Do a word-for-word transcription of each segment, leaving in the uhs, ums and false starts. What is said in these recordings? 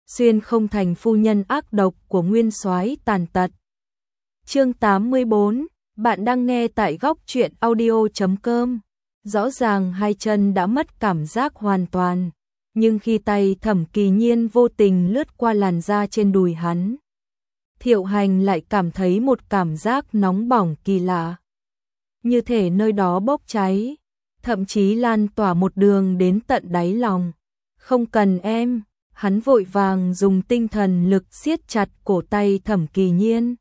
xuyên không thành phu nhân ác độc của nguyên soái tàn tật. Chương tám mươi bốn, bạn đang nghe tại góc truyện audio chấm com. Rõ ràng hai chân đã mất cảm giác hoàn toàn, nhưng khi tay Thẩm Kỳ Nhiên vô tình lướt qua làn da trên đùi hắn, Thiệu Hành lại cảm thấy một cảm giác nóng bỏng kỳ lạ. Như thể nơi đó bốc cháy, thậm chí lan tỏa một đường đến tận đáy lòng. Không cần em, hắn vội vàng dùng tinh thần lực siết chặt cổ tay Thẩm Kỳ Nhiên.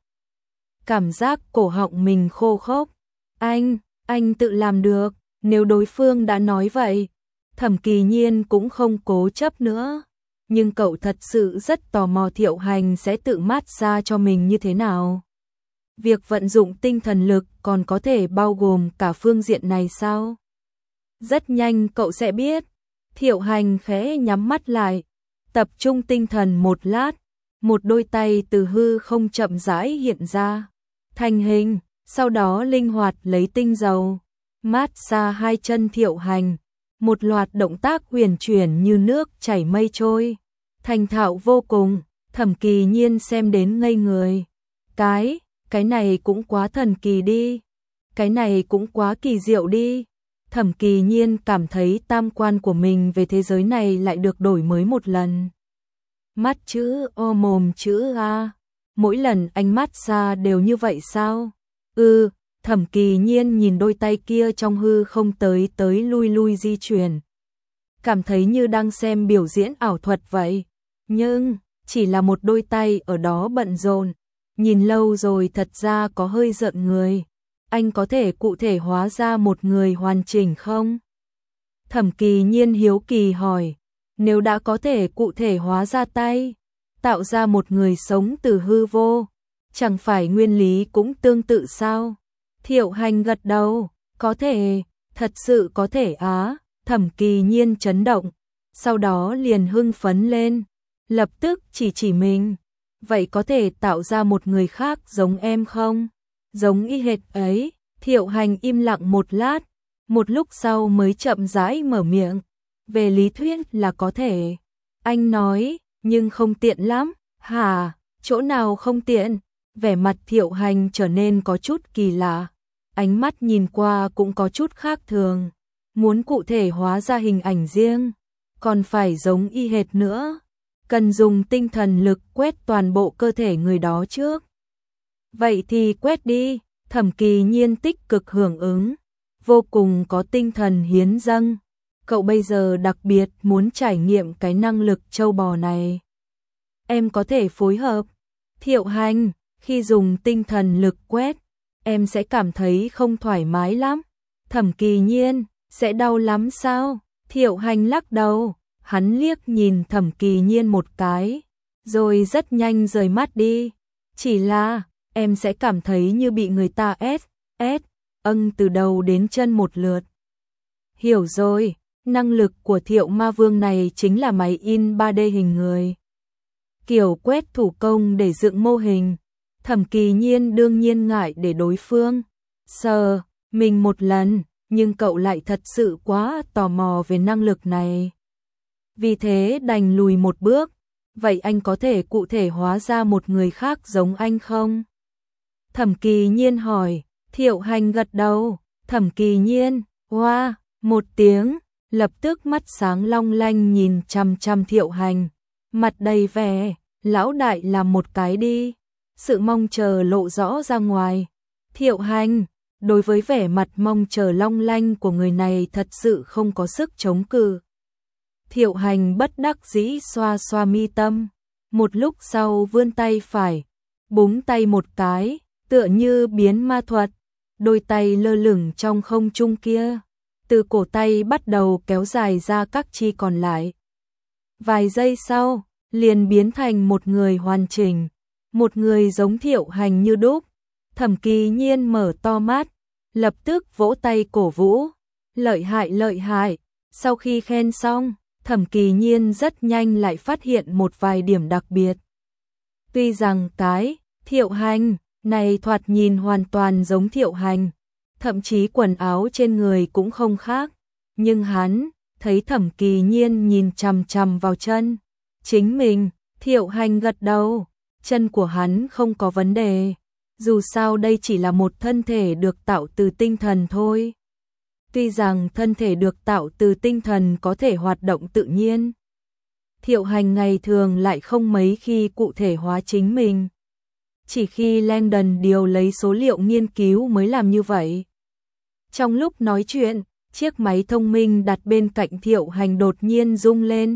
Cảm giác cổ họng mình khô khốc. Anh, anh tự làm được, nếu đối phương đã nói vậy. Thẩm Kỳ Nhiên cũng không cố chấp nữa. Nhưng cậu thật sự rất tò mò Thiệu Hành sẽ tự mát xa cho mình như thế nào. Việc vận dụng tinh thần lực còn có thể bao gồm cả phương diện này sao? Rất nhanh cậu sẽ biết. Thiệu Hành khẽ nhắm mắt lại, tập trung tinh thần một lát, một đôi tay từ hư không chậm rãi hiện ra, thành hình, sau đó linh hoạt lấy tinh dầu, mát xa hai chân Thiệu Hành, một loạt động tác huyền chuyển như nước chảy mây trôi, thành thạo vô cùng. Thẩm Kỳ Nhiên xem đến ngây người. Cái, cái này cũng quá thần kỳ đi, cái này cũng quá kỳ diệu đi. Thẩm Kỳ Nhiên cảm thấy tam quan của mình về thế giới này lại được đổi mới một lần. Mắt chữ O mồm chữ A, mỗi lần anh mát xa đều như vậy sao? Ừ, Thẩm Kỳ Nhiên nhìn đôi tay kia trong hư không tới tới lui lui di chuyển, cảm thấy như đang xem biểu diễn ảo thuật vậy. Nhưng, chỉ là một đôi tay ở đó bận rộn, nhìn lâu rồi thật ra có hơi giận người. Anh có thể cụ thể hóa ra một người hoàn chỉnh không? Thẩm Kỳ Nhiên hiếu kỳ hỏi, nếu đã có thể cụ thể hóa ra tay, tạo ra một người sống từ hư vô, chẳng phải nguyên lý cũng tương tự sao? Thiệu Hành gật đầu, có thể, thật sự có thể á. Thẩm Kỳ Nhiên chấn động, sau đó liền hưng phấn lên, lập tức chỉ chỉ mình, vậy có thể tạo ra một người khác giống em không? Giống y hệt ấy. Thiệu Hành im lặng một lát, một lúc sau mới chậm rãi mở miệng, về lý thuyết là có thể. Anh nói, nhưng không tiện lắm. Hả, chỗ nào không tiện? Vẻ mặt Thiệu Hành trở nên có chút kỳ lạ, ánh mắt nhìn qua cũng có chút khác thường. Muốn cụ thể hóa ra hình ảnh riêng, còn phải giống y hệt nữa, cần dùng tinh thần lực quét toàn bộ cơ thể người đó trước. Vậy thì quét đi. Thẩm Kỳ Nhiên tích cực hưởng ứng, vô cùng có tinh thần hiến dâng. Cậu bây giờ đặc biệt muốn trải nghiệm cái năng lực trâu bò này. Em có thể phối hợp. Thiệu Hành, khi dùng tinh thần lực quét, em sẽ cảm thấy không thoải mái lắm. Thẩm Kỳ Nhiên, sẽ đau lắm sao? Thiệu Hành lắc đầu, hắn liếc nhìn Thẩm Kỳ Nhiên một cái, rồi rất nhanh rời mắt đi. Chỉ là em sẽ cảm thấy như bị người ta ép, ép, âng từ đầu đến chân một lượt. Hiểu rồi, năng lực của Thiệu Ma Vương này chính là máy in ba D hình người. Kiểu quét thủ công để dựng mô hình. Thẩm Kỳ Nhiên đương nhiên ngại để đối phương sờ mình một lần, nhưng cậu lại thật sự quá tò mò về năng lực này. Vì thế đành lùi một bước, vậy anh có thể cụ thể hóa ra một người khác giống anh không? Thẩm Kỳ Nhiên hỏi. Thiệu Hành gật đầu. Thẩm Kỳ Nhiên, hoa, một tiếng, lập tức mắt sáng long lanh nhìn chăm chăm Thiệu Hành, mặt đầy vẻ, lão đại làm một cái đi. Sự mong chờ lộ rõ ra ngoài. Thiệu Hành, đối với vẻ mặt mong chờ long lanh của người này thật sự không có sức chống cự. Thiệu Hành bất đắc dĩ xoa xoa mi tâm, một lúc sau vươn tay phải, búng tay một cái, tựa như biến ma thuật, đôi tay lơ lửng trong không trung kia, từ cổ tay bắt đầu kéo dài ra các chi còn lại. Vài giây sau, liền biến thành một người hoàn chỉnh, một người giống Thiệu Hành như đúc. Thẩm Kỳ Nhiên mở to mắt, lập tức vỗ tay cổ vũ, lợi hại lợi hại. Sau khi khen xong, Thẩm Kỳ Nhiên rất nhanh lại phát hiện một vài điểm đặc biệt. Tuy rằng cái Thiệu Hành này thoạt nhìn hoàn toàn giống Thiệu Hành, thậm chí quần áo trên người cũng không khác, nhưng hắn thấy Thẩm Kỳ Nhiên nhìn chằm chằm vào chân chính mình, Thiệu Hành gật đầu, chân của hắn không có vấn đề. Dù sao đây chỉ là một thân thể được tạo từ tinh thần thôi. Tuy rằng thân thể được tạo từ tinh thần có thể hoạt động tự nhiên, Thiệu Hành ngày thường lại không mấy khi cụ thể hóa chính mình. Chỉ khi Langdon điều lấy số liệu nghiên cứu mới làm như vậy. Trong lúc nói chuyện, chiếc máy thông minh đặt bên cạnh Thiệu Hành đột nhiên rung lên.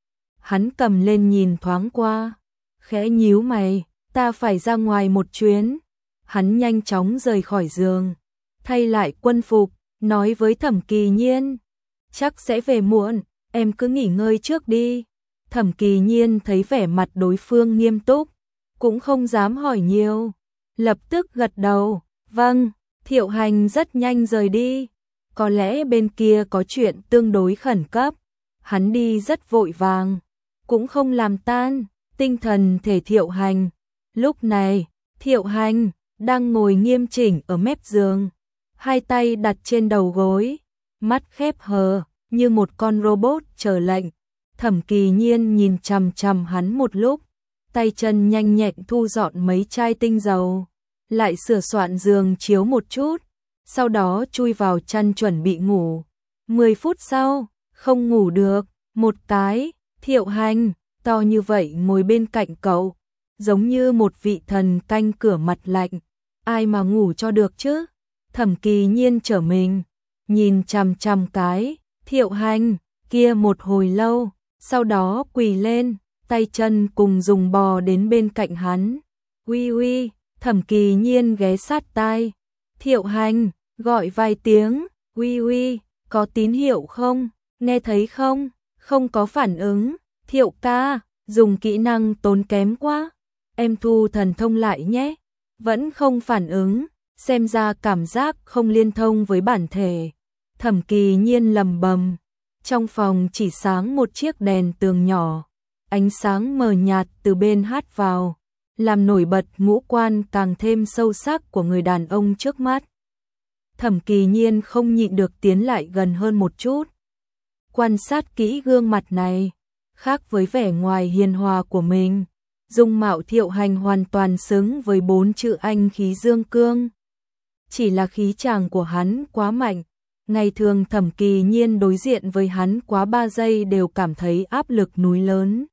Hắn cầm lên nhìn thoáng qua, khẽ nhíu mày, ta phải ra ngoài một chuyến. Hắn nhanh chóng rời khỏi giường, thay lại quân phục, nói với Thẩm Kỳ Nhiên, chắc sẽ về muộn, em cứ nghỉ ngơi trước đi. Thẩm Kỳ Nhiên thấy vẻ mặt đối phương nghiêm túc, cũng không dám hỏi nhiều, lập tức gật đầu, vâng. Thiệu Hành rất nhanh rời đi, có lẽ bên kia có chuyện tương đối khẩn cấp, hắn đi rất vội vàng, cũng không làm tan tinh thần thể Thiệu Hành. Lúc này, Thiệu Hành đang ngồi nghiêm chỉnh ở mép giường, hai tay đặt trên đầu gối, mắt khép hờ như một con robot chờ lệnh. Thẩm Kỳ Nhiên nhìn chằm chằm hắn một lúc, tay chân nhanh nhẹn thu dọn mấy chai tinh dầu, lại sửa soạn giường chiếu một chút, sau đó chui vào chăn chuẩn bị ngủ. Mười phút sau, không ngủ được, một cái, Thiệu Hành, to như vậy ngồi bên cạnh cậu, giống như một vị thần canh cửa mặt lạnh, ai mà ngủ cho được chứ. Thẩm Kỳ Nhiên trở mình, nhìn chằm chằm cái, Thiệu Hành, kia một hồi lâu, sau đó quỳ lên, tay chân cùng dùng bò đến bên cạnh hắn. Uy uy, Thẩm Kỳ Nhiên ghé sát tai. Thiệu Hành, gọi vài tiếng, uy uy, có tín hiệu không, nghe thấy không, không có phản ứng. Thiệu ca, dùng kỹ năng tốn kém quá, em thu thần thông lại nhé. Vẫn không phản ứng, xem ra cảm giác không liên thông với bản thể. Thẩm Kỳ Nhiên lầm bầm, trong phòng chỉ sáng một chiếc đèn tường nhỏ, ánh sáng mờ nhạt từ bên hát vào, làm nổi bật ngũ quan càng thêm sâu sắc của người đàn ông trước mắt. Thẩm Kỳ Nhiên không nhịn được tiến lại gần hơn một chút, quan sát kỹ gương mặt này, khác với vẻ ngoài hiền hòa của mình, dung mạo Thiệu Hành hoàn toàn xứng với bốn chữ anh khí dương cương. Chỉ là khí chàng của hắn quá mạnh, ngày thường Thẩm Kỳ Nhiên đối diện với hắn quá ba giây đều cảm thấy áp lực núi lớn.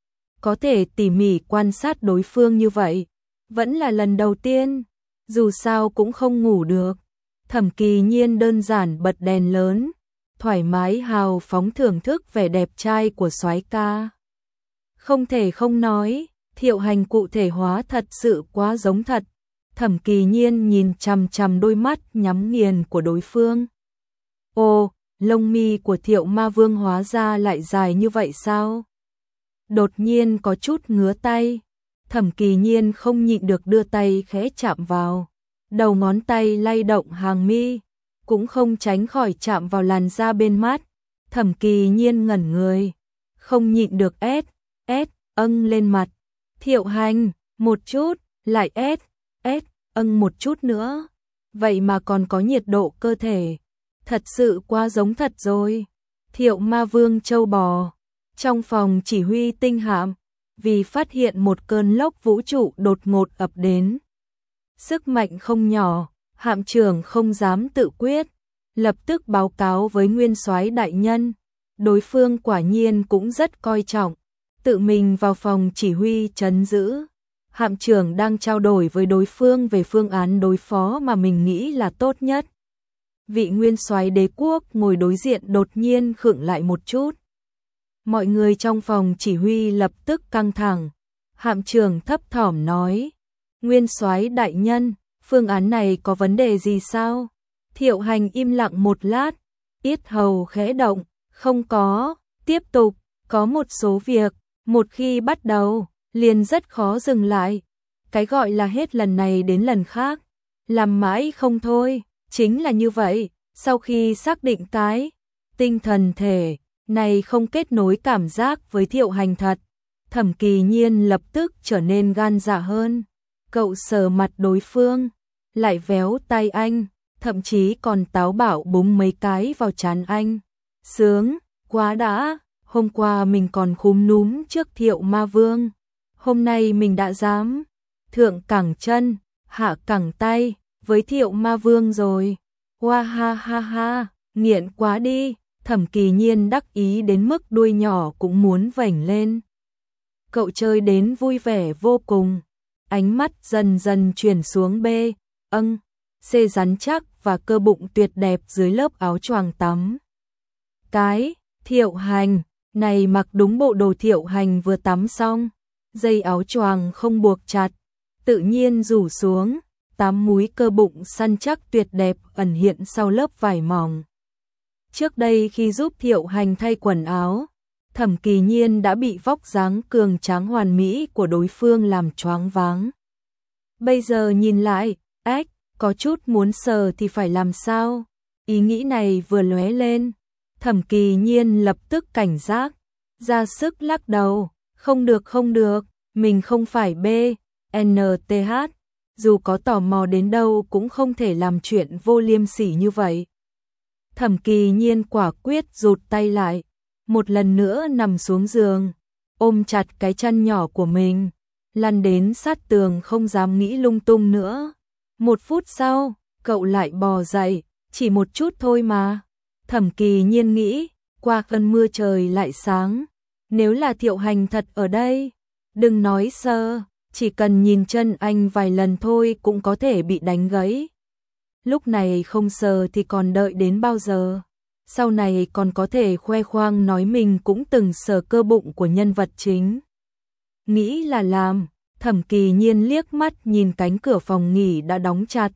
Có thể tỉ mỉ quan sát đối phương như vậy, vẫn là lần đầu tiên, dù sao cũng không ngủ được. Thẩm Kỳ Nhiên đơn giản bật đèn lớn, thoải mái hào phóng thưởng thức vẻ đẹp trai của soái ca. Không thể không nói, Thiệu Hành cụ thể hóa thật sự quá giống thật. Thẩm Kỳ Nhiên nhìn chằm chằm đôi mắt nhắm nghiền của đối phương. Ồ, lông mi của Thiệu Ma Vương hóa ra lại dài như vậy sao? Đột nhiên có chút ngứa tay, Thẩm Kỳ Nhiên không nhịn được đưa tay khẽ chạm vào, đầu ngón tay lay động hàng mi, cũng không tránh khỏi chạm vào làn da bên mắt. Thẩm Kỳ Nhiên ngẩn người, không nhịn được ét, ét, âng lên mặt. Thiệu Hành, một chút, lại ét, ét, âng một chút nữa. Vậy mà còn có nhiệt độ cơ thể, thật sự quá giống thật rồi. Thiệu Ma Vương châu bò, trong phòng chỉ huy tinh hạm, vì phát hiện một cơn lốc vũ trụ đột ngột ập đến. Sức mạnh không nhỏ, hạm trưởng không dám tự quyết, lập tức báo cáo với nguyên soái đại nhân. Đối phương quả nhiên cũng rất coi trọng, tự mình vào phòng chỉ huy trấn giữ. Hạm trưởng đang trao đổi với đối phương về phương án đối phó mà mình nghĩ là tốt nhất. Vị nguyên soái đế quốc ngồi đối diện đột nhiên khựng lại một chút. Mọi người trong phòng chỉ huy lập tức căng thẳng. Hạm trưởng thấp thỏm nói, nguyên soái đại nhân, phương án này có vấn đề gì sao? Thiệu Hành im lặng một lát, yết hầu khẽ động, không có, tiếp tục, có một số việc, một khi bắt đầu, liền rất khó dừng lại. Cái gọi là hết lần này đến lần khác, làm mãi không thôi, chính là như vậy. Sau khi xác định cái tinh thần thể này không kết nối cảm giác với Thiệu Hành thật, Thẩm Kỳ Nhiên lập tức trở nên gan dạ hơn. Cậu sờ mặt đối phương, lại véo tay anh, thậm chí còn táo bạo búng mấy cái vào trán anh. Sướng, quá đã, hôm qua mình còn khúm núm trước Thiệu Ma Vương, hôm nay mình đã dám thượng cẳng chân, hạ cẳng tay với Thiệu Ma Vương rồi. Hoa ha ha ha, nghiện quá đi. Thẩm Kỳ Nhiên đắc ý đến mức đuôi nhỏ cũng muốn vểnh lên. Cậu chơi đến vui vẻ vô cùng, ánh mắt dần dần chuyển xuống B, âng, C rắn chắc và cơ bụng tuyệt đẹp dưới lớp áo choàng tắm. Cái, Thiệu Hành, này mặc đúng bộ đồ Thiệu Hành vừa tắm xong, dây áo choàng không buộc chặt, tự nhiên rủ xuống, tám múi cơ bụng săn chắc tuyệt đẹp ẩn hiện sau lớp vải mỏng. Trước đây khi giúp Thiệu Hành thay quần áo, Thẩm Kỳ Nhiên đã bị vóc dáng cường tráng hoàn mỹ của đối phương làm choáng váng. Bây giờ nhìn lại, ếch, có chút muốn sờ thì phải làm sao? Ý nghĩ này vừa lóe lên, Thẩm Kỳ Nhiên lập tức cảnh giác, ra sức lắc đầu, không được không được, mình không phải B, N T H, dù có tò mò đến đâu cũng không thể làm chuyện vô liêm sỉ như vậy. Thẩm Kỳ Nhiên quả quyết rụt tay lại, một lần nữa nằm xuống giường, ôm chặt cái chân nhỏ của mình, lăn đến sát tường không dám nghĩ lung tung nữa. Một phút sau, cậu lại bò dậy, chỉ một chút thôi mà. Thẩm Kỳ Nhiên nghĩ, qua cơn mưa trời lại sáng, nếu là Thiệu Hành thật ở đây, đừng nói sơ, chỉ cần nhìn chân anh vài lần thôi cũng có thể bị đánh gãy. Lúc này không sờ thì còn đợi đến bao giờ? Sau này còn có thể khoe khoang nói mình cũng từng sờ cơ bụng của nhân vật chính. Nghĩ là làm, Thẩm Kỳ Nhiên liếc mắt nhìn cánh cửa phòng nghỉ đã đóng chặt.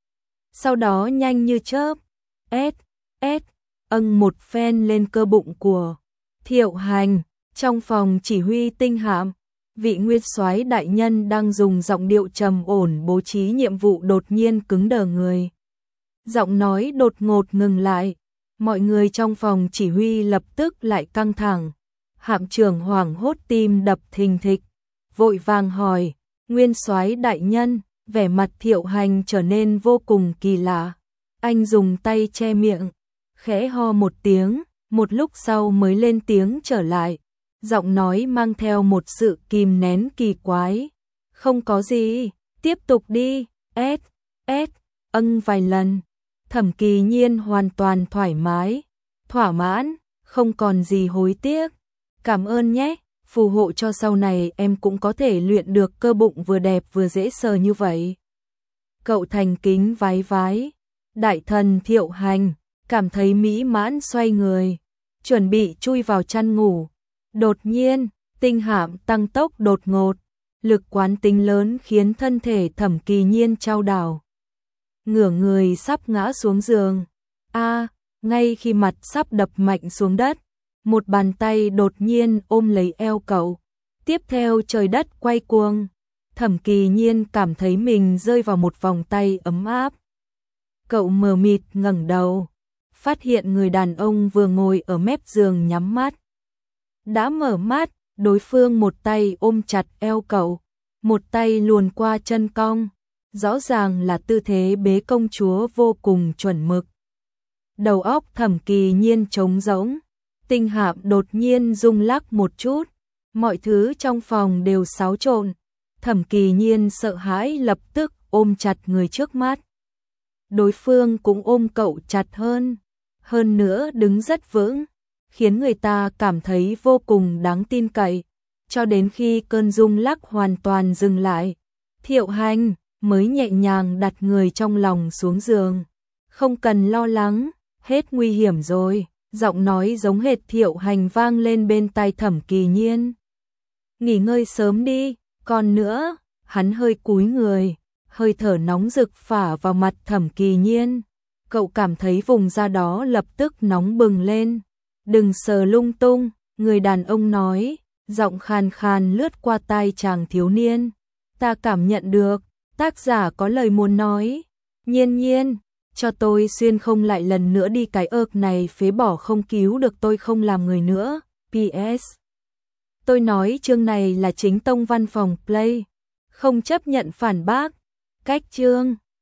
Sau đó nhanh như chớp, ét, ét, âng một phen lên cơ bụng của Thiệu Hành. Trong phòng chỉ huy tinh hạm, vị nguyên soái đại nhân đang dùng giọng điệu trầm ổn bố trí nhiệm vụ đột nhiên cứng đờ người. Giọng nói đột ngột ngừng lại, mọi người trong phòng chỉ huy lập tức lại căng thẳng. Hạm trưởng hoảng hốt tim đập thình thịch, vội vàng hỏi, nguyên soái đại nhân, vẻ mặt Thiệu Hành trở nên vô cùng kỳ lạ. Anh dùng tay che miệng, khẽ ho một tiếng, một lúc sau mới lên tiếng trở lại. Giọng nói mang theo một sự kìm nén kỳ quái. Không có gì, tiếp tục đi, ét, ét, âng vài lần. Thẩm Kỳ Nhiên hoàn toàn thoải mái, thỏa mãn, không còn gì hối tiếc. Cảm ơn nhé, phù hộ cho sau này em cũng có thể luyện được cơ bụng vừa đẹp vừa dễ sờ như vậy. Cậu thành kính vái vái. Đại thần Thiệu Hành cảm thấy mỹ mãn xoay người, chuẩn bị chui vào chăn ngủ. Đột nhiên, tinh hạm tăng tốc đột ngột, lực quán tính lớn khiến thân thể Thẩm Kỳ Nhiên chao đảo. Ngửa người sắp ngã xuống giường. A, à, ngay khi mặt sắp đập mạnh xuống đất, một bàn tay đột nhiên ôm lấy eo cậu. Tiếp theo trời đất quay cuồng, Thẩm Kỳ Nhiên cảm thấy mình rơi vào một vòng tay ấm áp. Cậu mờ mịt ngẩng đầu, phát hiện người đàn ông vừa ngồi ở mép giường nhắm mắt. Đã mở mắt, đối phương một tay ôm chặt eo cậu, một tay luồn qua chân cong, rõ ràng là tư thế bế công chúa vô cùng chuẩn mực. Đầu óc Thẩm Kỳ Nhiên trống rỗng, tinh hạm đột nhiên rung lắc một chút, mọi thứ trong phòng đều xáo trộn. Thẩm Kỳ Nhiên sợ hãi lập tức ôm chặt người trước mắt. Đối phương cũng ôm cậu chặt hơn, hơn nữa đứng rất vững, khiến người ta cảm thấy vô cùng đáng tin cậy. Cho đến khi cơn rung lắc hoàn toàn dừng lại, Thiệu Hành mới nhẹ nhàng đặt người trong lòng xuống giường. Không cần lo lắng, hết nguy hiểm rồi. Giọng nói giống hệt Thiệu Hành vang lên bên tai Thẩm Kỳ Nhiên. Nghỉ ngơi sớm đi, còn nữa, hắn hơi cúi người, hơi thở nóng rực phả vào mặt Thẩm Kỳ Nhiên. Cậu cảm thấy vùng da đó lập tức nóng bừng lên. Đừng sờ lung tung, người đàn ông nói, giọng khàn khàn lướt qua tai chàng thiếu niên. Ta cảm nhận được, tác giả có lời muốn nói. Nhiên Nhiên, cho tôi xuyên không lại lần nữa đi, cái ợc này phế bỏ không cứu được tôi không làm người nữa. pê ét. Tôi nói chương này là chính tông văn phòng Play, không chấp nhận phản bác. Cách chương